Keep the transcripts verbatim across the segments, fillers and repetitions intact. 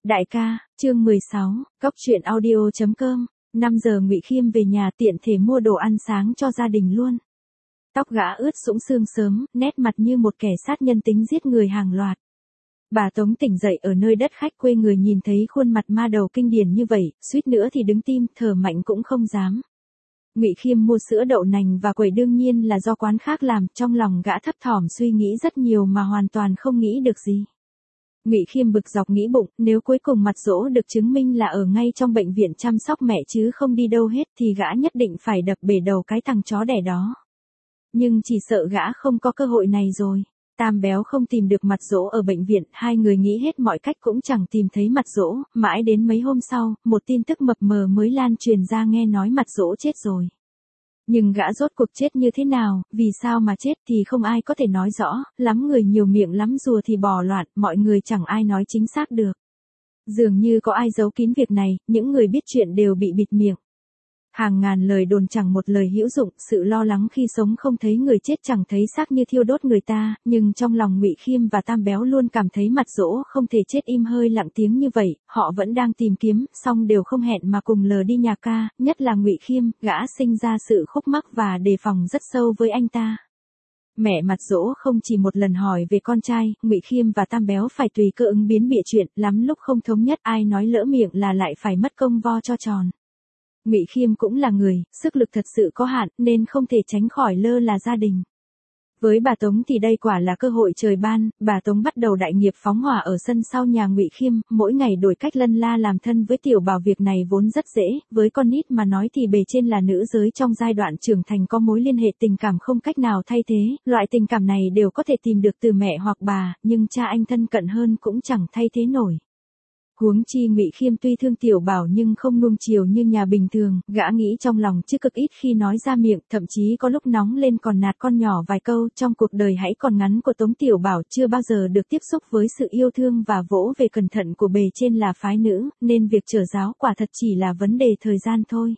Đại ca, chương mười sáu, cóc truyện audio chấm com. năm giờ Ngụy Khiêm về nhà tiện thể mua đồ ăn sáng cho gia đình luôn. Tóc gã ướt sũng sương sớm, nét mặt như một kẻ sát nhân tính giết người hàng loạt. Bà Tống tỉnh dậy ở nơi đất khách quê người nhìn thấy khuôn mặt ma đầu kinh điển như vậy, suýt nữa thì đứng tim, thở mạnh cũng không dám. Ngụy Khiêm mua sữa đậu nành và quẩy đương nhiên là do quán khác làm, trong lòng gã thấp thỏm suy nghĩ rất nhiều mà hoàn toàn không nghĩ được gì. Ngụy Khiêm bực dọc nghĩ bụng, nếu cuối cùng mặt dỗ được chứng minh là ở ngay trong bệnh viện chăm sóc mẹ chứ không đi đâu hết thì gã nhất định phải đập bể đầu cái thằng chó đẻ đó. Nhưng chỉ sợ gã không có cơ hội này rồi. Tam Béo không tìm được mặt dỗ ở bệnh viện, hai người nghĩ hết mọi cách cũng chẳng tìm thấy mặt dỗ, mãi đến mấy hôm sau, một tin tức mập mờ mới lan truyền ra nghe nói mặt dỗ chết rồi. Nhưng gã rốt cuộc chết như thế nào, vì sao mà chết thì không ai có thể nói rõ, lắm người nhiều miệng lắm rùa thì bò loạn, mọi người chẳng ai nói chính xác được. Dường như có ai giấu kín việc này, những người biết chuyện đều bị bịt miệng. Hàng ngàn lời đồn chẳng một lời hữu dụng, sự lo lắng khi sống không thấy người chết chẳng thấy xác như thiêu đốt người ta, nhưng trong lòng Ngụy Khiêm và Tam Béo luôn cảm thấy mặt dỗ không thể chết im hơi lặng tiếng như vậy, họ vẫn đang tìm kiếm, song đều không hẹn mà cùng lờ đi nhà ca, nhất là Ngụy Khiêm, gã sinh ra sự khúc mắc và đề phòng rất sâu với anh ta. Mẹ mặt dỗ không chỉ một lần hỏi về con trai, Ngụy Khiêm và Tam Béo phải tùy cơ ứng biến bịa chuyện, lắm lúc không thống nhất, ai nói lỡ miệng là lại phải mất công vo cho tròn. Ngụy Khiêm cũng là người, sức lực thật sự có hạn, nên không thể tránh khỏi lơ là gia đình. Với bà Tống thì đây quả là cơ hội trời ban, bà Tống bắt đầu đại nghiệp phóng hỏa ở sân sau nhà Ngụy Khiêm, mỗi ngày đổi cách lân la làm thân với Tiểu Bảo, việc này vốn rất dễ, với con nít mà nói thì bề trên là nữ giới trong giai đoạn trưởng thành có mối liên hệ tình cảm không cách nào thay thế, loại tình cảm này đều có thể tìm được từ mẹ hoặc bà, nhưng cha anh thân cận hơn cũng chẳng thay thế nổi. Huống chi Ngụy Khiêm tuy thương Tiểu Bảo nhưng không nuông chiều như nhà bình thường, gã nghĩ trong lòng chứ cực ít khi nói ra miệng, thậm chí có lúc nóng lên còn nạt con nhỏ vài câu. Trong cuộc đời hãy còn ngắn của Tống Tiểu Bảo chưa bao giờ được tiếp xúc với sự yêu thương và vỗ về cẩn thận của bề trên là phái nữ, nên việc trở giáo quả thật chỉ là vấn đề thời gian thôi.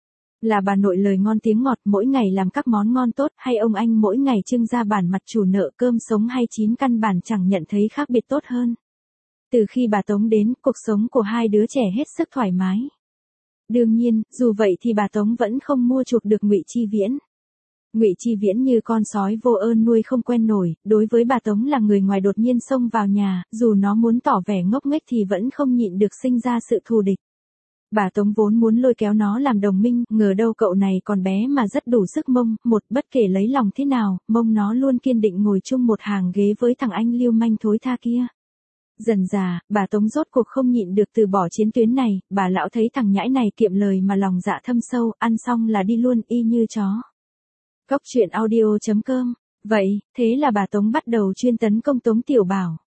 Là bà nội lời ngon tiếng ngọt, mỗi ngày làm các món ngon tốt, hay ông anh mỗi ngày trưng ra bản mặt chủ nợ cơm sống hay chín căn bản chẳng nhận thấy khác biệt tốt hơn. Từ khi bà Tống đến, cuộc sống của hai đứa trẻ hết sức thoải mái. Đương nhiên, dù vậy thì bà Tống vẫn không mua chuộc được Ngụy Chi Viễn. Ngụy Chi Viễn như con sói vô ơn nuôi không quen nổi, đối với bà Tống là người ngoài đột nhiên xông vào nhà, dù nó muốn tỏ vẻ ngốc nghếch thì vẫn không nhịn được sinh ra sự thù địch. Bà Tống vốn muốn lôi kéo nó làm đồng minh, ngờ đâu cậu này còn bé mà rất đủ sức mông, một bất kể lấy lòng thế nào, mông nó luôn kiên định ngồi chung một hàng ghế với thằng anh lưu manh thối tha kia. Dần dà, bà Tống rốt cuộc không nhịn được từ bỏ chiến tuyến này, bà lão thấy thằng nhãi này kiệm lời mà lòng dạ thâm sâu, ăn xong là đi luôn y như chó. Cóc truyện audio chấm com. Vậy, thế là bà Tống bắt đầu chuyên tấn công Tống Tiểu Bảo.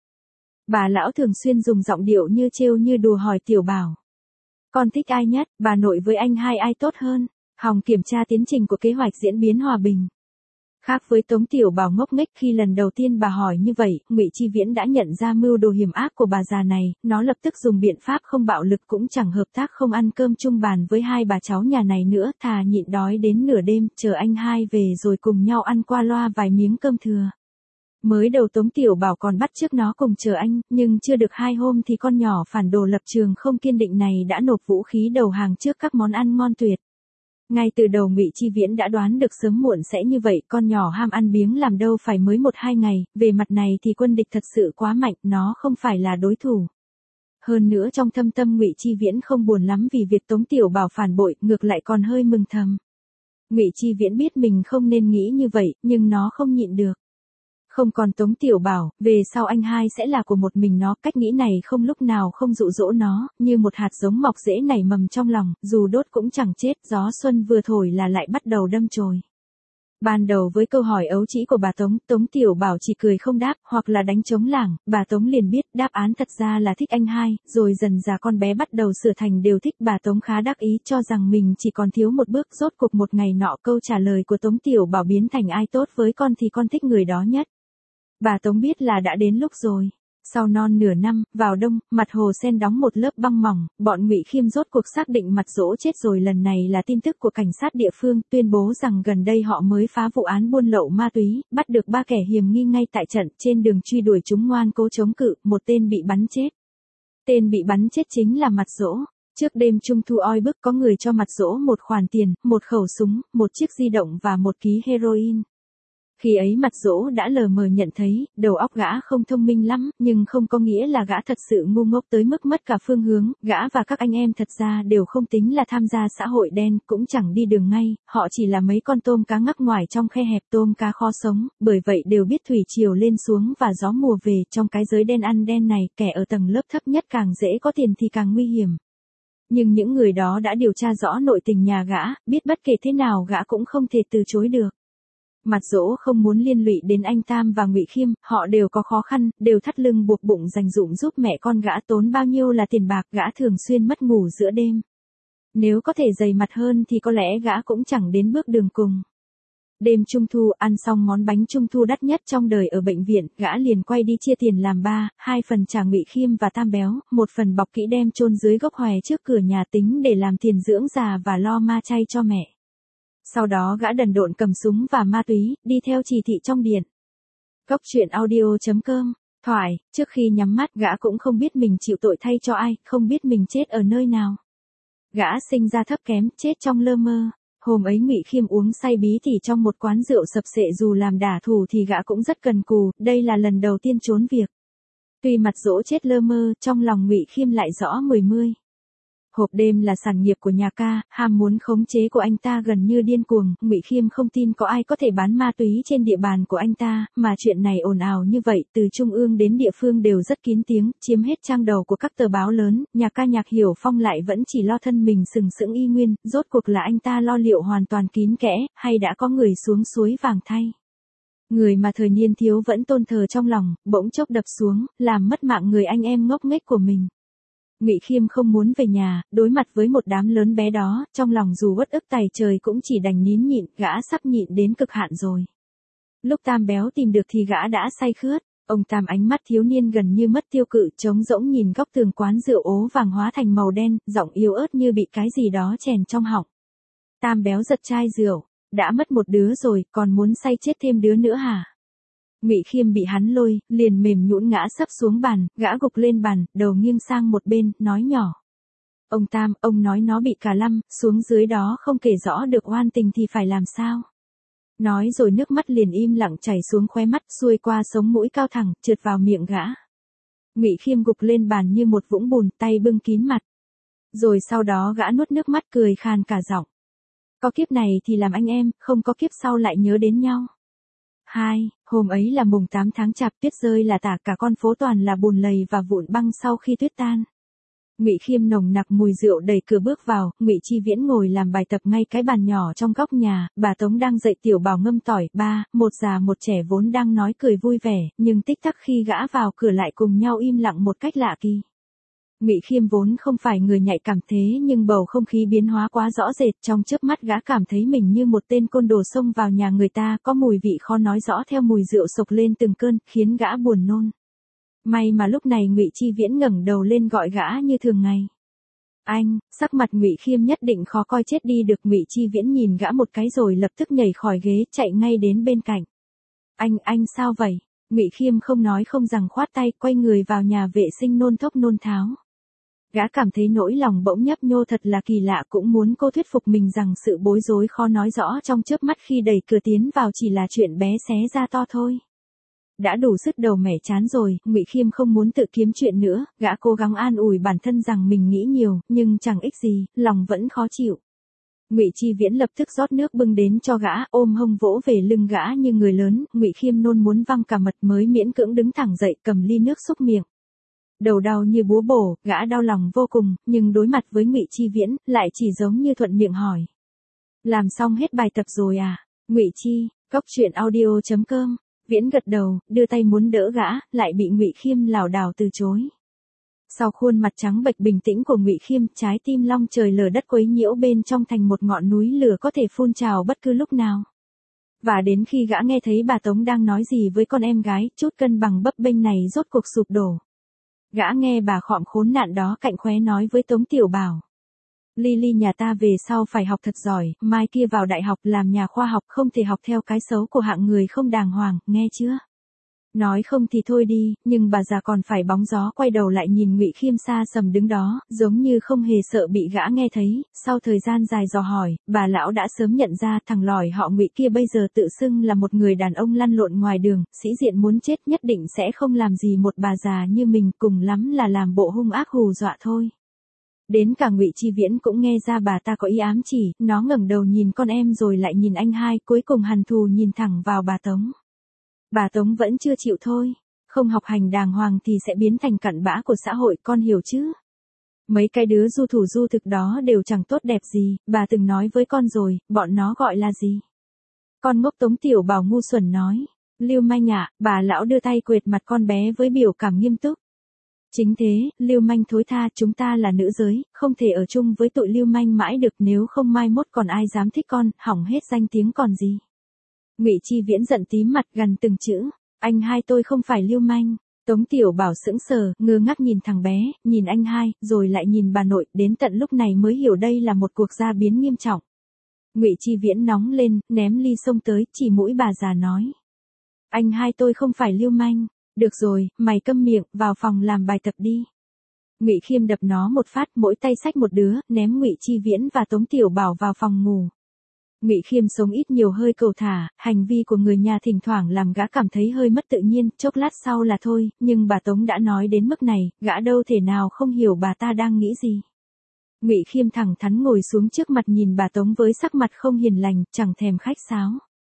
Bà lão thường xuyên dùng giọng điệu như trêu như đùa hỏi Tiểu Bảo: con thích ai nhất, bà nội với anh hai ai tốt hơn? Hòng kiểm tra tiến trình của kế hoạch diễn biến hòa bình. Khác với Tống Tiểu Bảo ngốc nghếch khi lần đầu tiên bà hỏi như vậy, Ngụy Chi Viễn đã nhận ra mưu đồ hiểm ác của bà già này, nó lập tức dùng biện pháp không bạo lực cũng chẳng hợp tác không ăn cơm chung bàn với hai bà cháu nhà này nữa, thà nhịn đói đến nửa đêm, chờ anh hai về rồi cùng nhau ăn qua loa vài miếng cơm thừa. Mới đầu Tống Tiểu Bảo còn bắt chước nó cùng chờ anh, nhưng chưa được hai hôm thì con nhỏ phản đồ lập trường không kiên định này đã nộp vũ khí đầu hàng trước các món ăn ngon tuyệt. Ngay từ đầu Ngụy Chi Viễn đã đoán được sớm muộn sẽ như vậy, con nhỏ ham ăn biếng làm đâu phải mới một hai ngày, về mặt này thì quân địch thật sự quá mạnh, nó không phải là đối thủ. Hơn nữa trong thâm tâm Ngụy Chi Viễn không buồn lắm vì việc Tống Tiểu Bảo phản bội, ngược lại còn hơi mừng thầm. Ngụy Chi Viễn biết mình không nên nghĩ như vậy, nhưng nó không nhịn được. Không còn Tống Tiểu Bảo, về sau anh hai sẽ là của một mình nó, cách nghĩ này không lúc nào không dụ dỗ nó, như một hạt giống mọc rễ nảy mầm trong lòng, dù đốt cũng chẳng chết, gió xuân vừa thổi là lại bắt đầu đâm chồi. Ban đầu với câu hỏi ấu trĩ của bà Tống, Tống Tiểu Bảo chỉ cười không đáp, hoặc là đánh trống lảng, bà Tống liền biết đáp án thật ra là thích anh hai, rồi dần dà con bé bắt đầu sửa thành đều thích. Bà Tống khá đắc ý cho rằng mình chỉ còn thiếu một bước, rốt cuộc một ngày nọ câu trả lời của Tống Tiểu Bảo biến thành ai tốt với con thì con thích người đó nhất. Bà Tống biết là đã đến lúc rồi. Sau non nửa năm, vào đông, mặt hồ sen đóng một lớp băng mỏng, bọn Ngụy Khiêm rốt cuộc xác định mặt dỗ chết rồi. Lần này là tin tức của cảnh sát địa phương, tuyên bố rằng gần đây họ mới phá vụ án buôn lậu ma túy, bắt được ba kẻ hiểm nghi ngay tại trận, trên đường truy đuổi chúng ngoan cố chống cự, một tên bị bắn chết. Tên bị bắn chết chính là Mặt Dỗ. Trước đêm trung thu oi bức có người cho Mặt Dỗ một khoản tiền, một khẩu súng, một chiếc di động và một ký heroin. Khi ấy Mặt Dỗ đã lờ mờ nhận thấy, đầu óc gã không thông minh lắm, nhưng không có nghĩa là gã thật sự ngu ngốc tới mức mất cả phương hướng, gã và các anh em thật ra đều không tính là tham gia xã hội đen, cũng chẳng đi đường ngay, họ chỉ là mấy con tôm cá ngắc ngoài trong khe hẹp tôm cá kho sống, bởi vậy đều biết thủy triều lên xuống và gió mùa về, trong cái giới đen ăn đen này, kẻ ở tầng lớp thấp nhất càng dễ có tiền thì càng nguy hiểm. Nhưng những người đó đã điều tra rõ nội tình nhà gã, biết bất kể thế nào gã cũng không thể từ chối được. Mặt Dỗ không muốn liên lụy đến anh Tam và Ngụy Khiêm, họ đều có khó khăn, đều thắt lưng buộc bụng dành dụm giúp mẹ con gã, tốn bao nhiêu là tiền bạc, gã thường xuyên mất ngủ giữa đêm. Nếu có thể dày mặt hơn thì có lẽ gã cũng chẳng đến bước đường cùng. Đêm trung thu ăn xong món bánh trung thu đắt nhất trong đời ở bệnh viện, gã liền quay đi chia tiền làm ba, hai phần trả Ngụy Khiêm và Tam Béo, một phần bọc kỹ đem chôn dưới gốc hòe trước cửa nhà tính để làm tiền dưỡng già và lo ma chay cho mẹ. Sau đó gã đần độn cầm súng và ma túy, đi theo chỉ thị trong điện. Góc truyện audio chấm com, thoại, trước khi nhắm mắt gã cũng không biết mình chịu tội thay cho ai, không biết mình chết ở nơi nào. Gã sinh ra thấp kém, chết trong lơ mơ. Hôm ấy Ngụy Khiêm uống say bí tỉ trong một quán rượu sập sệ, dù làm đả thù thì gã cũng rất cần cù, đây là lần đầu tiên trốn việc. Tuy Mặt Dỗ chết lơ mơ, trong lòng Ngụy Khiêm lại rõ mười mươi. Hộp đêm là sản nghiệp của nhà ca, ham muốn khống chế của anh ta gần như điên cuồng, Ngụy Khiêm không tin có ai có thể bán ma túy trên địa bàn của anh ta, mà chuyện này ồn ào như vậy, từ trung ương đến địa phương đều rất kín tiếng, chiếm hết trang đầu của các tờ báo lớn, nhà ca Nhạc Hiểu Phong lại vẫn chỉ lo thân mình sừng sững y nguyên, rốt cuộc là anh ta lo liệu hoàn toàn kín kẽ, hay đã có người xuống suối vàng thay. Người mà thời niên thiếu vẫn tôn thờ trong lòng, bỗng chốc đập xuống, làm mất mạng người anh em ngốc nghếch của mình. Ngụy Khiêm không muốn về nhà, đối mặt với một đám lớn bé đó, trong lòng dù uất ức tày trời cũng chỉ đành nín nhịn, gã sắp nhịn đến cực hạn rồi. Lúc Tam Béo tìm được thì gã đã say khướt, ông Tam ánh mắt thiếu niên gần như mất tiêu cự, trống rỗng nhìn góc tường quán rượu ố vàng hóa thành màu đen, giọng yếu ớt như bị cái gì đó chèn trong họng. Tam Béo giật chai rượu, đã mất một đứa rồi, còn muốn say chết thêm đứa nữa hả? Ngụy Khiêm bị hắn lôi, liền mềm nhũn ngã sấp xuống bàn, gã gục lên bàn, đầu nghiêng sang một bên, nói nhỏ. Ông Tam, ông nói nó bị cả lăm, xuống dưới đó không kể rõ được oan tình thì phải làm sao? Nói rồi nước mắt liền im lặng chảy xuống khóe mắt, xuôi qua sống mũi cao thẳng, trượt vào miệng gã. Ngụy Khiêm gục lên bàn như một vũng bùn, tay bưng kín mặt. Rồi sau đó gã nuốt nước mắt cười khan cả giọng. Có kiếp này thì làm anh em, không có kiếp sau lại nhớ đến nhau. Hai, hôm ấy là mùng tám tháng Chạp, tuyết rơi là tả, cả con phố toàn là bùn lầy và vụn băng sau khi tuyết tan. Ngụy Khiêm nồng nặc mùi rượu đẩy cửa bước vào, Ngụy Chi Viễn ngồi làm bài tập ngay cái bàn nhỏ trong góc nhà, bà Tống đang dạy Tiểu Bảo ngâm tỏi, ba, một già một trẻ vốn đang nói cười vui vẻ, nhưng tích tắc khi gã vào cửa lại cùng nhau im lặng một cách lạ kỳ. Ngụy Khiêm vốn không phải người nhạy cảm thế nhưng bầu không khí biến hóa quá rõ rệt, trong chớp mắt gã cảm thấy mình như một tên côn đồ xông vào nhà người ta, có mùi vị khó nói rõ theo mùi rượu sộc lên từng cơn, khiến gã buồn nôn. May mà lúc này Ngụy Chi Viễn ngẩng đầu lên gọi gã như thường ngày. Anh, sắc mặt Ngụy Khiêm nhất định khó coi chết đi được. Ngụy Chi Viễn nhìn gã một cái rồi lập tức nhảy khỏi ghế, chạy ngay đến bên cạnh. Anh, anh sao vậy? Ngụy Khiêm không nói không rằng khoát tay, quay người vào nhà vệ sinh nôn thốc nôn tháo. Gã cảm thấy nỗi lòng bỗng nhấp nhô thật là kỳ lạ, cũng muốn cô thuyết phục mình rằng sự bối rối khó nói rõ trong chớp mắt khi đẩy cửa tiến vào chỉ là chuyện bé xé ra to thôi. Đã đủ sứt đầu mẻ chán rồi, Ngụy Khiêm không muốn tự kiếm chuyện nữa, gã cố gắng an ủi bản thân rằng mình nghĩ nhiều, nhưng chẳng ích gì, lòng vẫn khó chịu. Ngụy Chi Viễn lập tức rót nước bưng đến cho gã, ôm hông vỗ về lưng gã như người lớn, Ngụy Khiêm nôn muốn văng cả mật mới miễn cưỡng đứng thẳng dậy, cầm ly nước xúc miệng. Đầu đau như búa bổ, gã đau lòng vô cùng, nhưng đối mặt với Ngụy Chi Viễn, lại chỉ giống như thuận miệng hỏi. Làm xong hết bài tập rồi à? Ngụy Chi, góc truyện audio chấm com. Viễn gật đầu, đưa tay muốn đỡ gã, lại bị Ngụy Khiêm lảo đảo từ chối. Sau khuôn mặt trắng bệch bình tĩnh của Ngụy Khiêm, trái tim long trời lở đất quấy nhiễu bên trong thành một ngọn núi lửa có thể phun trào bất cứ lúc nào. Và đến khi gã nghe thấy bà Tống đang nói gì với con em gái, chút cân bằng bấp bênh này rốt cuộc sụp đổ. Gã nghe bà khọm khốn nạn đó cạnh khóe nói với Tống Tiểu Bảo. Lily nhà ta về sau phải học thật giỏi, mai kia vào đại học làm nhà khoa học, không thể học theo cái xấu của hạng người không đàng hoàng, nghe chưa? Nói không thì thôi đi, nhưng bà già còn phải bóng gió quay đầu lại nhìn Ngụy Khiêm xa sầm đứng đó, giống như không hề sợ bị gã nghe thấy. Sau thời gian dài dò hỏi, bà lão đã sớm nhận ra thằng lỏi họ Ngụy kia bây giờ tự xưng là một người đàn ông lăn lộn ngoài đường, sĩ diện muốn chết, nhất định sẽ không làm gì một bà già như mình, cùng lắm là làm bộ hung ác hù dọa thôi. Đến cả Ngụy Chi Viễn cũng nghe ra bà ta có ý ám chỉ, nó ngẩng đầu nhìn con em rồi lại nhìn anh hai, cuối cùng hằn thù nhìn thẳng vào bà Tống. Bà Tống vẫn chưa chịu thôi, không học hành đàng hoàng thì sẽ biến thành cặn bã của xã hội, con hiểu chứ? Mấy cái đứa du thủ du thực đó đều chẳng tốt đẹp gì, bà từng nói với con rồi, bọn nó gọi là gì? Con ngốc. Tống Tiểu Bảo ngu xuẩn nói. Lưu manh ạ, bà lão đưa tay quệt mặt con bé với biểu cảm nghiêm túc. Chính thế, lưu manh thối tha, chúng ta là nữ giới, không thể ở chung với tụi lưu manh mãi được, nếu không mai mốt còn ai dám thích con, hỏng hết danh tiếng còn gì. Ngụy Chi Viễn giận tím mặt gằn từng chữ, anh hai tôi không phải lưu manh. Tống Tiểu Bảo sững sờ, ngơ ngác nhìn thằng bé, nhìn anh hai, rồi lại nhìn bà nội, đến tận lúc này mới hiểu đây là một cuộc gia biến nghiêm trọng. Ngụy Chi Viễn nóng lên, ném ly xông tới, chỉ mũi bà già nói. Anh hai tôi không phải lưu manh. Được rồi, mày câm miệng, vào phòng làm bài tập đi. Ngụy Khiêm đập nó một phát, mỗi tay xách một đứa, ném Ngụy Chi Viễn và Tống Tiểu Bảo vào phòng ngủ. Ngụy Khiêm sống ít nhiều hơi cầu thả, hành vi của người nhà thỉnh thoảng làm gã cảm thấy hơi mất tự nhiên, chốc lát sau là thôi, nhưng bà Tống đã nói đến mức này, gã đâu thể nào không hiểu bà ta đang nghĩ gì. Ngụy Khiêm thẳng thắn ngồi xuống trước mặt nhìn bà Tống với sắc mặt không hiền lành, chẳng thèm khách sáo.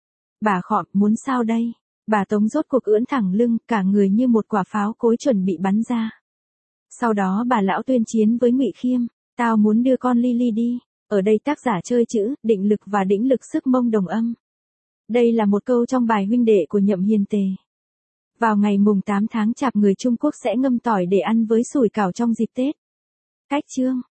Bà khọm, muốn sao đây? Bà Tống rốt cuộc ưỡn thẳng lưng, cả người như một quả pháo cối chuẩn bị bắn ra. Sau đó bà lão tuyên chiến với Ngụy Khiêm, tao muốn đưa con Lily đi. Ở đây tác giả chơi chữ, định lực và đĩnh lực sức mông đồng âm. Đây là một câu trong bài huynh đệ của Nhậm Hiền Tề. Vào ngày mùng tám tháng Chạp, người Trung Quốc sẽ ngâm tỏi để ăn với sủi cảo trong dịp Tết. Cách chương